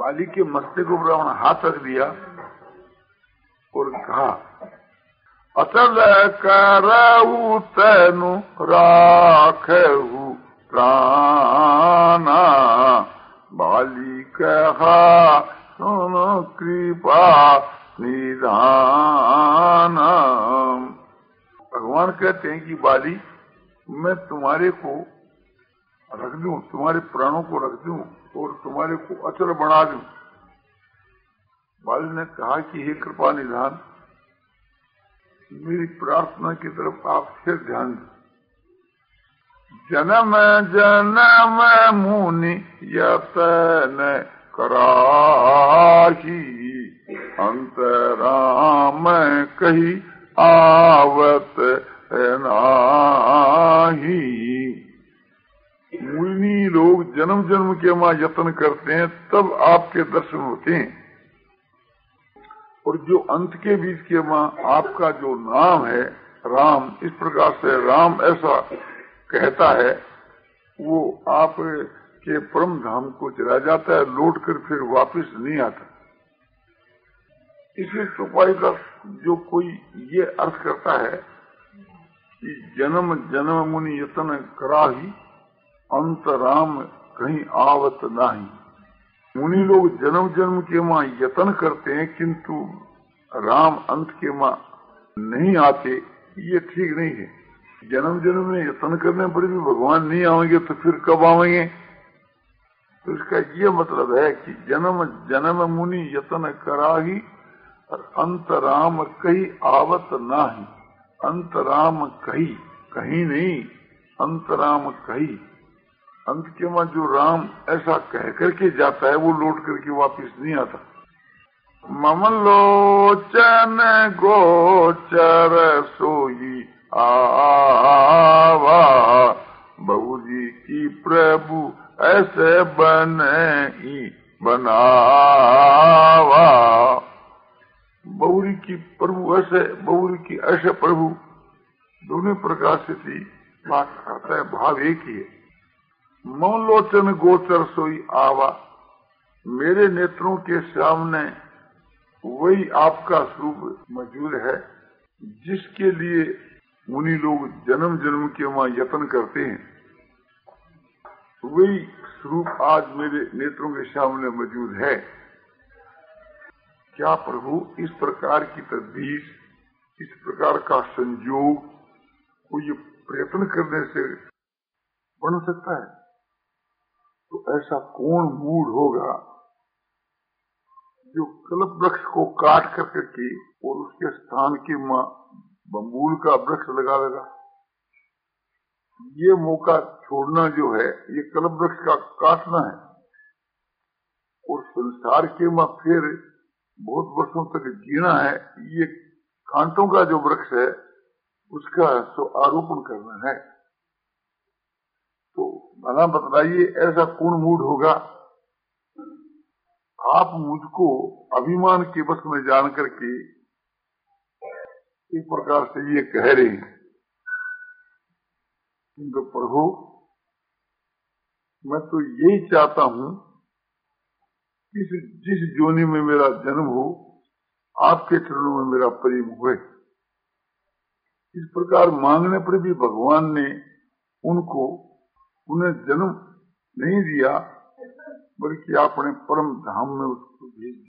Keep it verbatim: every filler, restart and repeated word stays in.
बाली के मस्तक को रावण हाथ रख दिया और कहा, अचल करऊ तनु राखहु प्राणा, बाली कहा सुन कृपा निधान। भगवान कहते हैं कि बाली, मैं तुम्हारे को रख दूं, तुम्हारे प्राणों को रख दूं और तुम्हारे को अचल बना दूं। बाली ने कहा कि हे कृपा निधान, मेरी प्रार्थना की तरफ आप फिर ध्यान दें। जन्म जन्म मुनि यतन कराही, अंतराम कही आवत नाही। मुनि लोग जन्म जन्म के मां यत्न करते हैं तब आपके दर्शन होते हैं, और जो अंत के बीच के मां आपका जो नाम है राम, इस प्रकार से राम ऐसा कहता है, वो आप के परम धाम को चला जाता है, लौट कर फिर वापस नहीं आता। इसी चौपाई का जो कोई ये अर्थ करता है कि जन्म जन्म मुनि यतन कराही, अंत राम कहीं आवत नाही। मुनि लोग जन्म जन्म के मां यतन करते हैं किंतु राम अंत के मां नहीं आते, ये ठीक नहीं है। जन्म जन्म में यत्न करने पर भी भगवान नहीं आएंगे तो फिर कब आएंगे? तो इसका ये मतलब है कि जन्म जन्म मुनि यत्न कराही और अंत राम कहीं आवत नाही। अंत राम कहीं कहीं नहीं, अंत राम कहीं। अंत के मां जो राम ऐसा कह करके जाता है वो लौट करके वापिस नहीं आता। ममलोचन गोचर सोई आवा, बहुजी की प्रभु ऐसे बने बनावा। बहुरी की प्रभु ऐसे, बहुरी की ऐसे प्रभु, दोनों प्रकार से थी बात करता है, भाव एक ही है। ममलोचन गोचर सोई आवा, मेरे नेत्रों के सामने वही आपका स्वरूप मौजूद है जिसके लिए मुनि लोग जन्म जन्म के वहां यत्न करते हैं। वही स्वरूप आज मेरे नेत्रों के सामने मौजूद है। क्या प्रभु इस प्रकार की तदबीर, इस प्रकार का संयोग को ये प्रयत्न करने से बन सकता है? तो ऐसा कौन मूड होगा जो कल्प वृक्ष को काट कर करके और उसके स्थान के मां बम्बूल का वृक्ष लगा देगा? ये मौका छोड़ना जो है, ये कल्प वृक्ष का काटना है। और संसार के मां फिर बहुत वर्षों तक जीना है, ये कांटों का जो वृक्ष है उसका तो आरोपण करना है। तो भला बतलाइए, ऐसा कौन मूड होगा? आप मुझको अभिमान के बस में जान करके इस प्रकार से ये कह रहे हैं, तो प्रभु मैं तो यही चाहता हूं कि जिस जोनि में मेरा जन्म हो, आपके चरणों में मेरा प्रेम हुए। इस प्रकार मांगने पर भी भगवान ने उनको उन्हें जन्म नहीं दिया, बल्कि आपने परम धाम में उसको भेज दिया।